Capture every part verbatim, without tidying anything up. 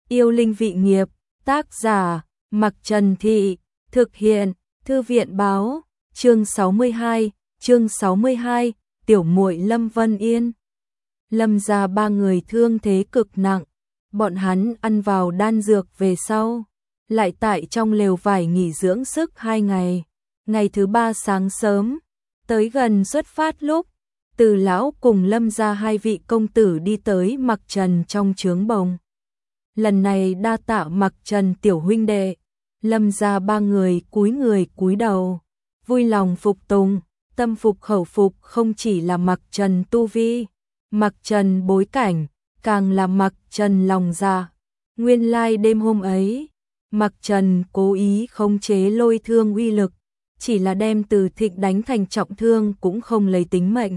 Yêu linh vị nghiệp, tác giả, Mặc Trần Thị, thực hiện, Thư viện báo, chương sáu mươi hai, chương sáu mươi hai, tiểu muội Lâm Vân Yên. Lâm gia ba người thương thế cực nặng, bọn hắn ăn vào đan dược về sau, lại tại trong lều vải nghỉ dưỡng sức hai ngày. Ngày thứ ba sáng sớm, tới gần xuất phát lúc, Từ lão cùng Lâm gia hai vị công tử đi tới Mặc Trần trong trướng bồng. Lần này đa tạ Mặc Trần tiểu huynh đệ. Lâm gia ba người cúi người cúi đầu, vui lòng phục tùng, tâm phục khẩu phục không chỉ là Mặc Trần tu vi, Mặc Trần bối cảnh, càng là Mặc Trần lòng dạ. Nguyên lai đêm hôm ấy, Mặc Trần cố ý khống chế lôi thương uy lực, chỉ là đem Từ Thịnh đánh thành trọng thương cũng không lấy tính mệnh.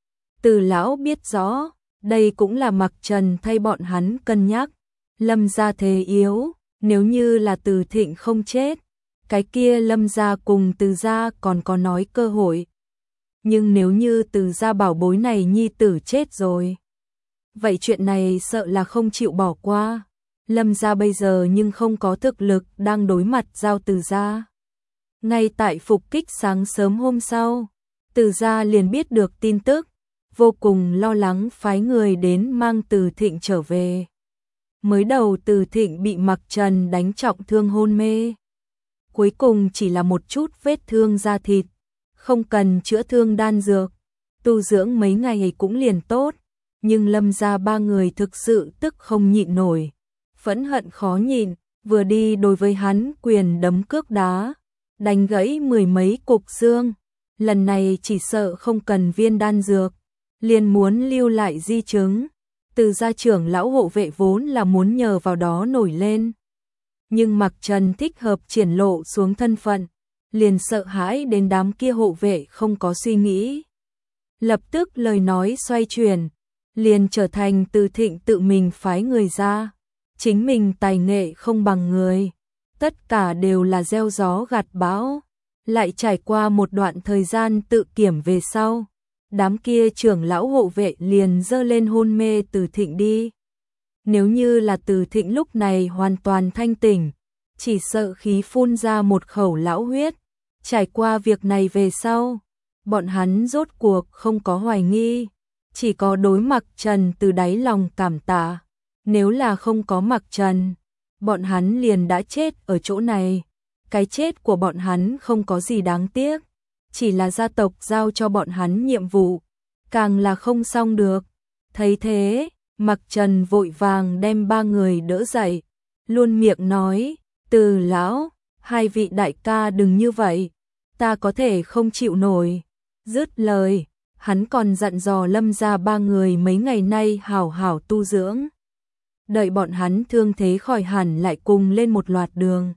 Từ lão biết rõ, đây cũng là Mặc Trần thay bọn hắn cân nhắc. Lâm gia thế yếu, nếu như là Từ Thịnh không chết, cái kia Lâm gia cùng Từ gia còn có nói cơ hội. Nhưng nếu như Từ gia bảo bối này nhi tử chết rồi, vậy chuyện này sợ là không chịu bỏ qua. Lâm gia bây giờ nhưng không có thực lực đang đối mặt giao Từ gia. Ngay tại phục kích sáng sớm hôm sau, Từ gia liền biết được tin tức, vô cùng lo lắng phái người đến mang Từ Thịnh trở về. Mới đầu Từ Thịnh bị Mặc Trần đánh trọng thương hôn mê, cuối cùng chỉ là một chút vết thương da thịt, không cần chữa thương đan dược, tu dưỡng mấy ngày cũng liền tốt. Nhưng Lâm gia ba người thực sự tức không nhịn nổi, phẫn hận khó nhịn, vừa đi đối với hắn quyền đấm cước đá, đánh gãy mười mấy cục xương. Lần này chỉ sợ không cần viên đan dược, liền muốn lưu lại di chứng. Từ gia trưởng lão hộ vệ vốn là muốn nhờ vào đó nổi lên, nhưng Mặc Trần thích hợp triển lộ xuống thân phận, liền sợ hãi đến đám kia hộ vệ không có suy nghĩ. Lập tức lời nói xoay chuyển, liền trở thành Từ Thịnh tự mình phái người ra, chính mình tài nghệ không bằng người, tất cả đều là gieo gió gặt bão. Lại trải qua một đoạn thời gian tự kiểm về sau, đám kia trưởng lão hộ vệ liền dơ lên hôn mê Từ Thịnh đi. Nếu như là Từ Thịnh lúc này hoàn toàn thanh tỉnh, chỉ sợ khí phun ra một khẩu lão huyết. Trải qua việc này về sau, bọn hắn rốt cuộc không có hoài nghi, chỉ có đối Mặc Trần từ đáy lòng cảm tạ. Nếu là không có Mặc Trần, bọn hắn liền đã chết ở chỗ này. Cái chết của bọn hắn không có gì đáng tiếc, chỉ là gia tộc giao cho bọn hắn nhiệm vụ, càng là không xong được. Thấy thế, Mặc Trần vội vàng đem ba người đỡ dậy, luôn miệng nói, Từ lão, hai vị đại ca đừng như vậy, ta có thể không chịu nổi. Dứt lời, hắn còn dặn dò Lâm gia ba người mấy ngày nay hảo hảo tu dưỡng, đợi bọn hắn thương thế khỏi hẳn lại cùng lên một loạt đường.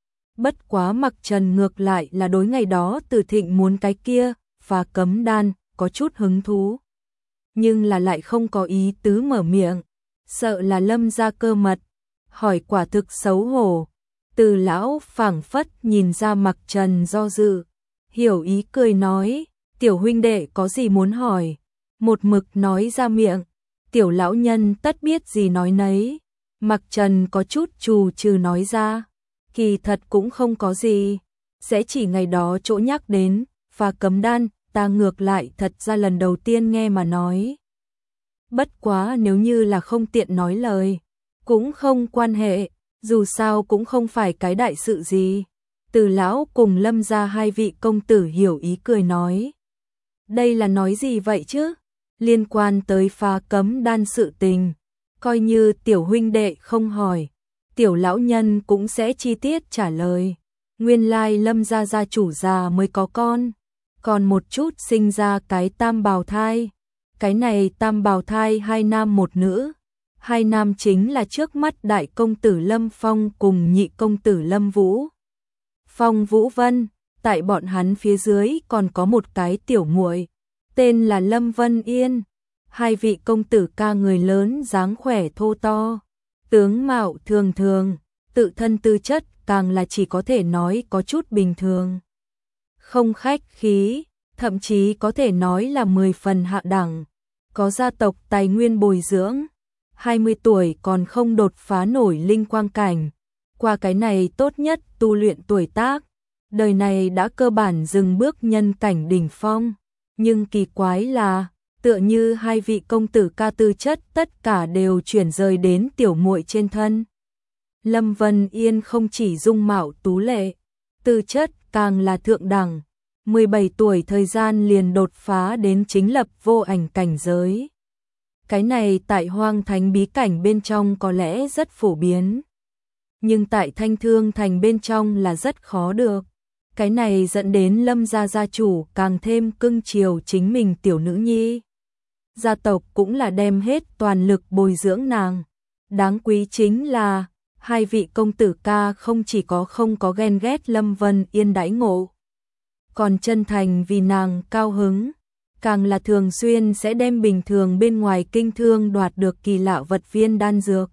Bất quá Mặc Trần ngược lại là đối ngày đó Từ Thịnh muốn cái kia và cấm đan có chút hứng thú, nhưng là lại không có ý tứ mở miệng, sợ là Lâm gia cơ mật, hỏi quả thực xấu hổ. Từ lão phảng phất nhìn ra Mặc Trần do dự, hiểu ý cười nói, tiểu huynh đệ có gì muốn hỏi, một mực nói ra miệng, tiểu lão nhân tất biết gì nói nấy. Mặc Trần có chút trù trừ nói ra, kỳ thật cũng không có gì, sẽ chỉ ngày đó chỗ nhắc đến và cấm đan, ta ngược lại thật ra lần đầu tiên nghe mà nói. Bất quá nếu như là không tiện nói lời, cũng không quan hệ, dù sao cũng không phải cái đại sự gì. Từ lão cùng Lâm gia hai vị công tử hiểu ý cười nói, đây là nói gì vậy chứ, liên quan tới phá cấm đan sự tình, coi như tiểu huynh đệ không hỏi, tiểu lão nhân cũng sẽ chi tiết trả lời. Nguyên lai Lâm gia gia chủ già mới có con, còn một chút sinh ra cái tam bào thai. Cái này tam bào thai hai nam một nữ, hai nam chính là trước mắt đại công tử Lâm Phong cùng nhị công tử Lâm Vũ Phong Vũ Vân. Tại bọn hắn phía dưới còn có một cái tiểu muội, tên là Lâm Vân Yên. Hai vị công tử ca người lớn, dáng khỏe thô to, tướng mạo thường thường, tự thân tư chất càng là chỉ có thể nói có chút bình thường, không khách khí, thậm chí có thể nói là mười phần hạ đẳng, có gia tộc tài nguyên bồi dưỡng. hai mươi tuổi còn không đột phá nổi linh quang cảnh, qua cái này tốt nhất tu luyện tuổi tác, đời này đã cơ bản dừng bước nhân cảnh đỉnh phong, nhưng kỳ quái là, tựa như hai vị công tử ca tư chất tất cả đều chuyển rời đến tiểu muội trên thân. Lâm Vân Yên không chỉ dung mạo tú lệ, tư chất càng là thượng đẳng, mười bảy tuổi thời gian liền đột phá đến chính lập vô ảnh cảnh giới. Cái này tại Hoang Thánh bí cảnh bên trong có lẽ rất phổ biến, nhưng tại Thanh Thương thành bên trong là rất khó được. Cái này dẫn đến Lâm gia gia chủ càng thêm cưng chiều chính mình tiểu nữ nhi. Gia tộc cũng là đem hết toàn lực bồi dưỡng nàng. Đáng quý chính là hai vị công tử ca không chỉ có không có ghen ghét Lâm Vân Yên đãi ngộ, còn chân thành vì nàng cao hứng, càng là thường xuyên sẽ đem bình thường bên ngoài kinh thương đoạt được kỳ lạ vật viên đan dược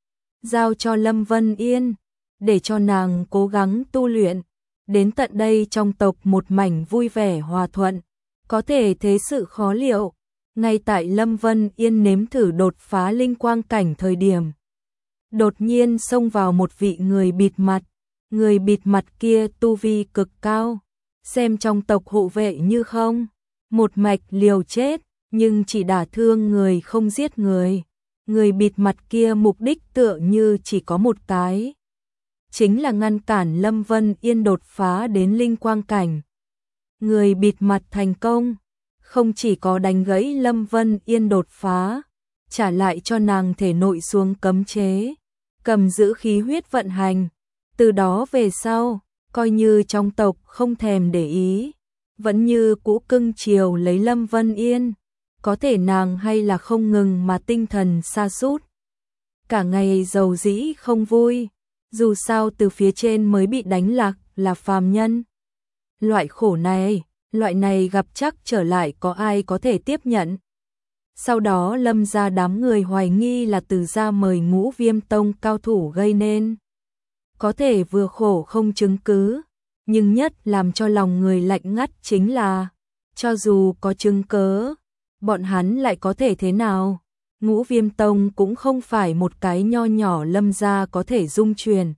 giao cho Lâm Vân Yên, để cho nàng cố gắng tu luyện. Đến tận đây trong tộc một mảnh vui vẻ hòa thuận, có thể thế sự khó liệu. Ngay tại Lâm Vân Yên nếm thử đột phá linh quang cảnh thời điểm, đột nhiên xông vào một vị người bịt mặt, người bịt mặt kia tu vi cực cao, xem trong tộc hộ vệ như không, một mạch liều chết, nhưng chỉ đả thương người không giết người. Người bịt mặt kia mục đích tựa như chỉ có một cái, chính là ngăn cản Lâm Vân Yên đột phá đến linh quang cảnh. Người bịt mặt thành công, không chỉ có đánh gãy Lâm Vân Yên đột phá, trả lại cho nàng thể nội xuống cấm chế, cầm giữ khí huyết vận hành. Từ đó về sau, coi như trong tộc không thèm để ý, vẫn như cũ cưng chiều lấy Lâm Vân Yên. Có thể nàng hay là không ngừng mà tinh thần sa sút, cả ngày giàu dĩ không vui, dù sao từ phía trên mới bị đánh lạc là phàm nhân. Loại khổ này, loại này gặp chắc trở lại có ai có thể tiếp nhận. Sau đó Lâm gia đám người hoài nghi là Từ gia mời Ngũ Viêm Tông cao thủ gây nên. Có thể vừa khổ không chứng cứ, nhưng nhất làm cho lòng người lạnh ngắt chính là, cho dù có chứng cớ, bọn hắn lại có thể thế nào? Ngũ Viêm Tông cũng không phải một cái nho nhỏ Lâm gia có thể dung truyền.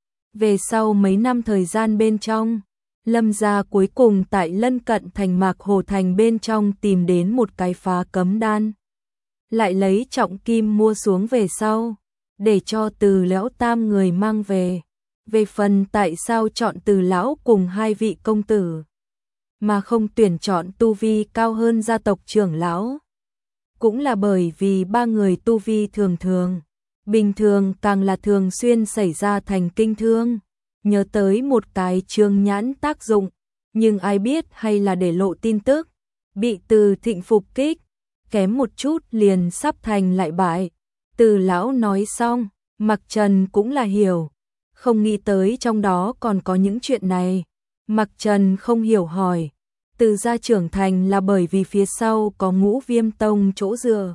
Về sau mấy năm thời gian bên trong, Lâm gia cuối cùng tại lân cận thành Mạc Hồ Thành bên trong tìm đến một cái phá cấm đan. Lại lấy trọng kim mua xuống về sau, để cho Từ lão tam người mang về. Về phần tại sao chọn Từ lão cùng hai vị công tử, mà không tuyển chọn tu vi cao hơn gia tộc trưởng lão, cũng là bởi vì ba người tu vi thường thường, bình thường càng là thường xuyên xảy ra thành kinh thương. Nhớ tới một cái trương nhãn tác dụng, nhưng ai biết hay là để lộ tin tức, bị Từ Thịnh phục kích, kém một chút liền sắp thành lại bại. Từ lão nói xong, Mặc Trần cũng là hiểu, không nghĩ tới trong đó còn có những chuyện này. Mặc Trần không hiểu hỏi, Từ gia trưởng thành là bởi vì phía sau có Ngũ Viêm Tông chỗ dựa.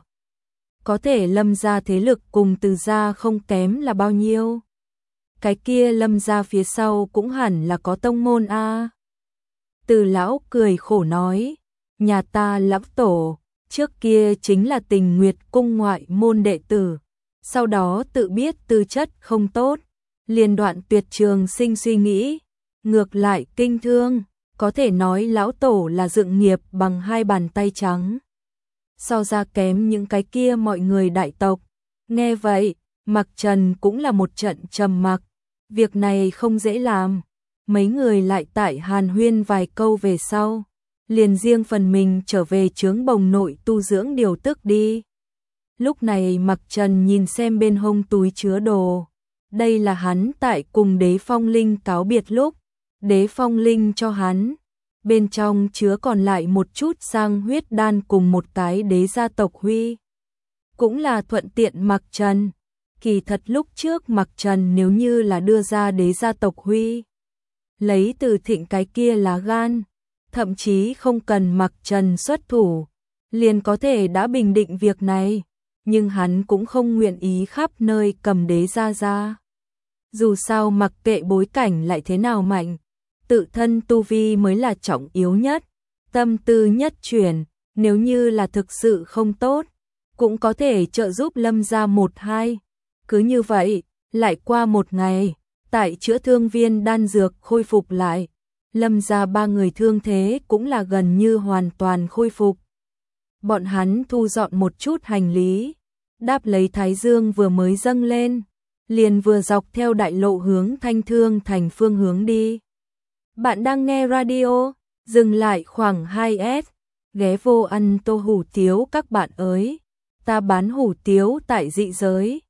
Có thể Lâm gia thế lực cùng Từ gia không kém là bao nhiêu? Cái kia Lâm gia phía sau cũng hẳn là có tông môn a. Từ lão cười khổ nói, nhà ta lão tổ, trước kia chính là Tình Nguyệt cung ngoại môn đệ tử, sau đó tự biết tư chất không tốt, liền đoạn tuyệt trường sinh suy nghĩ, ngược lại kinh thương, có thể nói lão tổ là dựng nghiệp bằng hai bàn tay trắng. So ra kém những cái kia mọi người đại tộc. Nghe vậy, Mặc Trần cũng là một trận trầm mặc, việc này không dễ làm. Mấy người lại tại hàn huyên vài câu về sau, liền riêng phần mình trở về chướng bồng nội tu dưỡng điều tức đi. Lúc này Mặc Trần nhìn xem bên hông túi chứa đồ, đây là hắn tại cùng Đế Phong Linh cáo biệt lúc, Đế Phong Linh cho hắn, bên trong chứa còn lại một chút sang huyết đan cùng một cái đế gia tộc huy. Cũng là thuận tiện Mặc Trần. Kỳ thật lúc trước Mặc Trần nếu như là đưa ra đế gia tộc huy, lấy Từ Thịnh cái kia lá gan, thậm chí không cần Mặc Trần xuất thủ, liền có thể đã bình định việc này, nhưng hắn cũng không nguyện ý khắp nơi cầm đế gia ra. Dù sao mặc kệ bối cảnh lại thế nào mạnh, tự thân tu vi mới là trọng yếu nhất, tâm tư nhất chuyển, nếu như là thực sự không tốt, cũng có thể trợ giúp Lâm gia một hai. Cứ như vậy, lại qua một ngày, tại chữa thương viên đan dược khôi phục lại, Lâm gia ba người thương thế cũng là gần như hoàn toàn khôi phục. Bọn hắn thu dọn một chút hành lý, đáp lấy thái dương vừa mới dâng lên, liền vừa dọc theo đại lộ hướng Thanh Thương thành phương hướng đi. Bạn đang nghe radio, dừng lại khoảng hai S, ghé vô ăn tô hủ tiếu các bạn ơi. Ta bán hủ tiếu tại dị giới,